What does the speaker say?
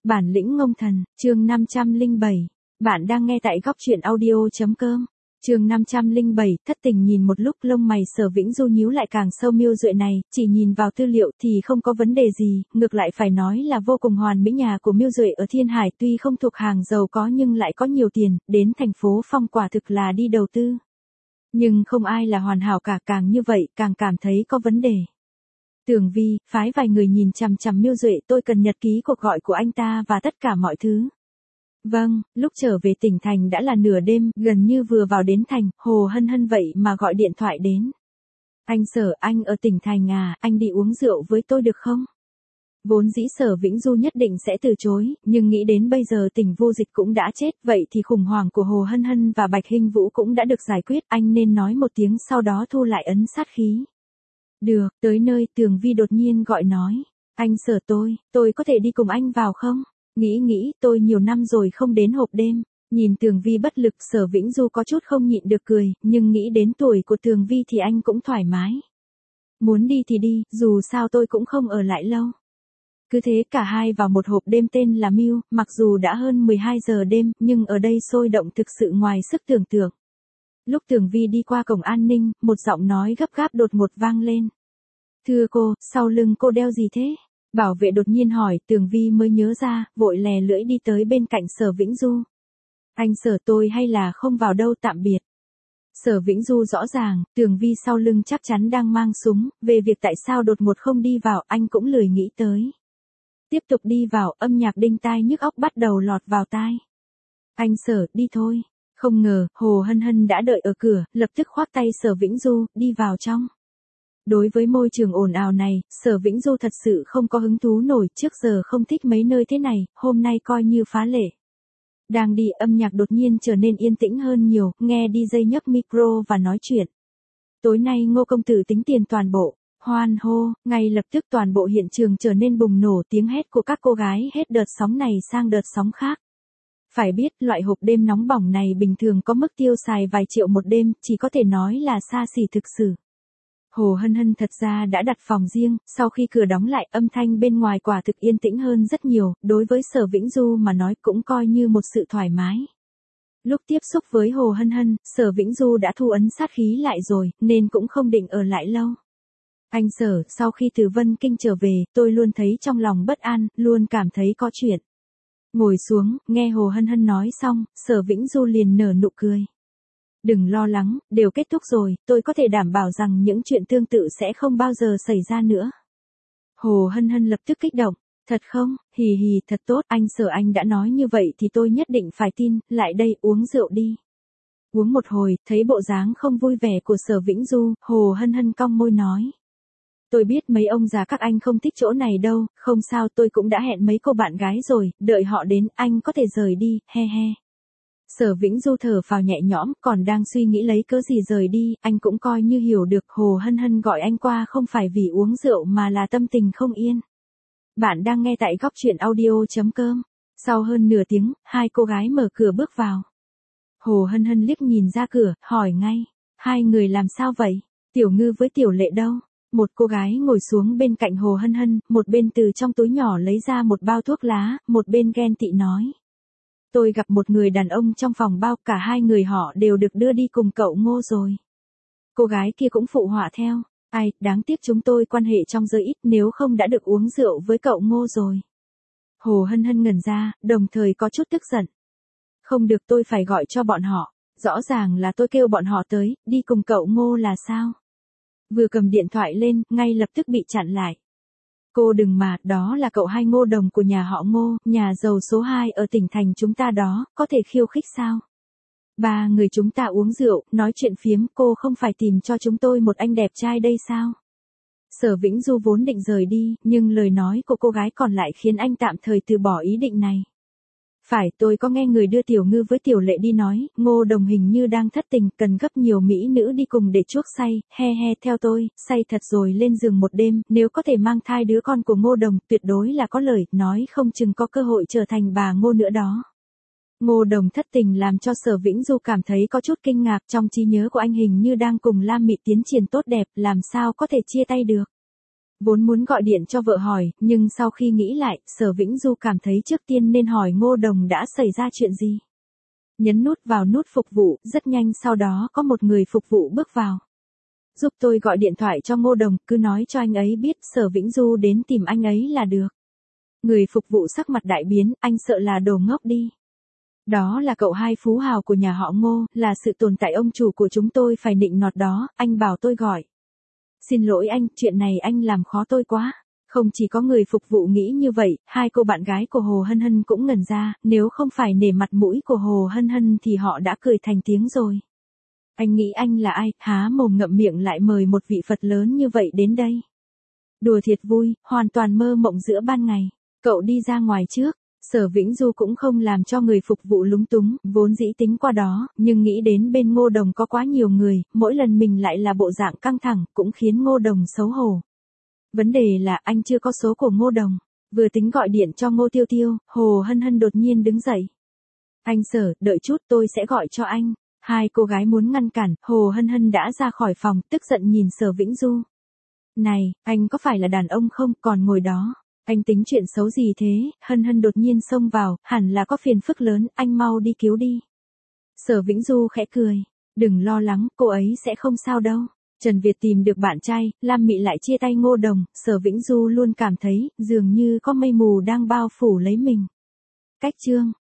Bản lĩnh ngông thần, chương 507. Bạn đang nghe tại góc truyện audio.com. Chương 507, thất tình nhìn một lúc lông mày Sở Vĩnh Du nhíu lại càng sâu. Miêu Duệ này, chỉ nhìn vào tư liệu thì không có vấn đề gì, ngược lại phải nói là vô cùng hoàn mỹ. Nhà của Miêu Duệ ở Thiên Hải tuy không thuộc hàng giàu có nhưng lại có nhiều tiền, đến thành phố Phong quả thực là đi đầu tư. Nhưng không ai là hoàn hảo cả, càng như vậy càng cảm thấy có vấn đề. Tưởng Vi, phái vài người nhìn chằm chằm Miêu Duệ, tôi cần nhật ký cuộc gọi của anh ta và tất cả mọi thứ. Vâng, lúc trở về tỉnh thành đã là nửa đêm, gần như vừa vào đến thành, Hồ Hân Hân vậy mà gọi điện thoại đến. Anh Sở, anh ở tỉnh thành à, anh đi uống rượu với tôi được không? Vốn dĩ Sở Vĩnh Du nhất định sẽ từ chối, nhưng nghĩ đến bây giờ Tỉnh Vô Dịch cũng đã chết, vậy thì khủng hoảng của Hồ Hân Hân và Bạch Hinh Vũ cũng đã được giải quyết, anh nên nói một tiếng sau đó thu lại ấn sát khí. Được, tới nơi Tường Vi đột nhiên gọi nói. Anh Sở, tôi có thể đi cùng anh vào không? Nghĩ, tôi nhiều năm rồi không đến hộp đêm. Nhìn Tường Vi bất lực, Sở Vĩnh Du có chút không nhịn được cười, nhưng nghĩ đến tuổi của Tường Vi thì anh cũng thoải mái. Muốn đi thì đi, dù sao tôi cũng không ở lại lâu. Cứ thế cả hai vào một hộp đêm tên là Miu, mặc dù đã hơn 12 giờ đêm, nhưng ở đây sôi động thực sự ngoài sức tưởng tượng. Lúc Tường Vi đi qua cổng an ninh, một giọng nói gấp gáp đột ngột vang lên. Thưa cô, sau lưng cô đeo gì thế? Bảo vệ đột nhiên hỏi, Tường Vi mới nhớ ra, vội lè lưỡi đi tới bên cạnh Sở Vĩnh Du. Anh Sở, tôi hay là không vào đâu, tạm biệt. Sở Vĩnh Du rõ ràng, Tường Vi sau lưng chắc chắn đang mang súng, về việc tại sao đột ngột không đi vào, anh cũng lười nghĩ tới. Tiếp tục đi vào, âm nhạc đinh tai nhức óc bắt đầu lọt vào tai. Anh Sở, đi thôi. Không ngờ, Hồ Hân Hân đã đợi ở cửa, lập tức khoác tay Sở Vĩnh Du, đi vào trong. Đối với môi trường ồn ào này, Sở Vĩnh Du thật sự không có hứng thú nổi, trước giờ không thích mấy nơi thế này, hôm nay coi như phá lệ. Đang đi, âm nhạc đột nhiên trở nên yên tĩnh hơn nhiều, nghe DJ nhấc micro và nói chuyện. Tối nay Ngô công tử tính tiền toàn bộ, hoan hô, ngay lập tức toàn bộ hiện trường trở nên bùng nổ, tiếng hét của các cô gái hết đợt sóng này sang đợt sóng khác. Phải biết, loại hộp đêm nóng bỏng này bình thường có mức tiêu xài vài triệu một đêm, chỉ có thể nói là xa xỉ thực sự. Hồ Hân Hân thật ra đã đặt phòng riêng, sau khi cửa đóng lại âm thanh bên ngoài quả thực yên tĩnh hơn rất nhiều, đối với Sở Vĩnh Du mà nói cũng coi như một sự thoải mái. Lúc tiếp xúc với Hồ Hân Hân, Sở Vĩnh Du đã thu ấn sát khí lại rồi, nên cũng không định ở lại lâu. Anh Sở, sau khi từ Vân Kinh trở về, tôi luôn thấy trong lòng bất an, luôn cảm thấy có chuyện. Ngồi xuống, nghe Hồ Hân Hân nói xong, Sở Vĩnh Du liền nở nụ cười. Đừng lo lắng, đều kết thúc rồi, tôi có thể đảm bảo rằng những chuyện tương tự sẽ không bao giờ xảy ra nữa. Hồ Hân Hân lập tức kích động. Thật không? Hì hì, thật tốt, anh Sở, anh đã nói như vậy thì tôi nhất định phải tin, lại đây uống rượu đi. Uống một hồi, thấy bộ dáng không vui vẻ của Sở Vĩnh Du, Hồ Hân Hân cong môi nói. Tôi biết mấy ông già các anh không thích chỗ này đâu, không sao, tôi cũng đã hẹn mấy cô bạn gái rồi, đợi họ đến, anh có thể rời đi, he he. Sở Vĩnh Du thở phào nhẹ nhõm, còn đang suy nghĩ lấy cớ gì rời đi, anh cũng coi như hiểu được Hồ Hân Hân gọi anh qua không phải vì uống rượu mà là tâm tình không yên. Bạn đang nghe tại góc truyện audio.com. Sau hơn nửa tiếng, hai cô gái mở cửa bước vào. Hồ Hân Hân liếc nhìn ra cửa, hỏi ngay, hai người làm sao vậy? Tiểu Ngư với Tiểu Lệ đâu? Một cô gái ngồi xuống bên cạnh Hồ Hân Hân, một bên từ trong túi nhỏ lấy ra một bao thuốc lá, một bên ghen tị nói. Tôi gặp một người đàn ông trong phòng bao, cả hai người họ đều được đưa đi cùng cậu Ngô rồi. Cô gái kia cũng phụ họa theo. Ai, đáng tiếc chúng tôi quan hệ trong giới ít, nếu không đã được uống rượu với cậu Ngô rồi. Hồ Hân Hân ngẩn ra, đồng thời có chút tức giận. Không được, tôi phải gọi cho bọn họ. Rõ ràng là tôi kêu bọn họ tới, đi cùng cậu Ngô là sao? Vừa cầm điện thoại lên, ngay lập tức bị chặn lại. Cô đừng mà, đó là cậu hai Ngô Đồng của nhà họ Ngô, nhà giàu số 2 ở tỉnh thành chúng ta đó, có thể khiêu khích sao? Ba người chúng ta uống rượu, nói chuyện phiếm, cô không phải tìm cho chúng tôi một anh đẹp trai đây sao? Sở Vĩnh Du vốn định rời đi, nhưng lời nói của cô gái còn lại khiến anh tạm thời từ bỏ ý định này. Phải, tôi có nghe người đưa Tiểu Ngư với Tiểu Lệ đi nói, Ngô Đồng hình như đang thất tình, cần gấp nhiều mỹ nữ đi cùng để chuốc say, he he, theo tôi, say thật rồi lên giường một đêm, nếu có thể mang thai đứa con của Ngô Đồng, tuyệt đối là có lời, nói không chừng có cơ hội trở thành bà Ngô nữa đó. Ngô Đồng thất tình làm cho Sở Vĩnh Du cảm thấy có chút kinh ngạc, trong trí nhớ của anh hình như đang cùng Lam Mị tiến triển tốt đẹp, làm sao có thể chia tay được. Vốn muốn gọi điện cho vợ hỏi, nhưng sau khi nghĩ lại, Sở Vĩnh Du cảm thấy trước tiên nên hỏi Ngô Đồng đã xảy ra chuyện gì. Nhấn nút vào nút phục vụ, rất nhanh sau đó có một người phục vụ bước vào. Giúp tôi gọi điện thoại cho Ngô Đồng, cứ nói cho anh ấy biết Sở Vĩnh Du đến tìm anh ấy là được. Người phục vụ sắc mặt đại biến, anh sợ là đồ ngốc đi. Đó là cậu hai phú hào của nhà họ Ngô, là sự tồn tại ông chủ của chúng tôi phải nịnh nọt đó, anh bảo tôi gọi. Xin lỗi anh, chuyện này anh làm khó tôi quá. Không chỉ có người phục vụ nghĩ như vậy, hai cô bạn gái của Hồ Hân Hân cũng ngẩn ra, nếu không phải nể mặt mũi của Hồ Hân Hân thì họ đã cười thành tiếng rồi. Anh nghĩ anh là ai, há mồm ngậm miệng lại mời một vị Phật lớn như vậy đến đây. Đùa thiệt vui, hoàn toàn mơ mộng giữa ban ngày. Cậu đi ra ngoài trước. Sở Vĩnh Du cũng không làm cho người phục vụ lúng túng, vốn dĩ tính qua đó, nhưng nghĩ đến bên Ngô Đồng có quá nhiều người, mỗi lần mình lại là bộ dạng căng thẳng, cũng khiến Ngô Đồng xấu hổ. Vấn đề là anh chưa có số của Ngô Đồng, vừa tính gọi điện cho Ngô Tiêu Tiêu, Hồ Hân Hân đột nhiên đứng dậy. Anh Sở, đợi chút tôi sẽ gọi cho anh. Hai cô gái muốn ngăn cản, Hồ Hân Hân đã ra khỏi phòng, tức giận nhìn Sở Vĩnh Du. Này, anh có phải là đàn ông không, còn ngồi đó. Anh tính chuyện xấu gì thế, Hân Hân đột nhiên xông vào, hẳn là có phiền phức lớn, anh mau đi cứu đi. Sở Vĩnh Du khẽ cười, đừng lo lắng, cô ấy sẽ không sao đâu. Trần Việt tìm được bạn trai, Lam Mị lại chia tay Ngô Đồng, Sở Vĩnh Du luôn cảm thấy, dường như có mây mù đang bao phủ lấy mình. Cách chương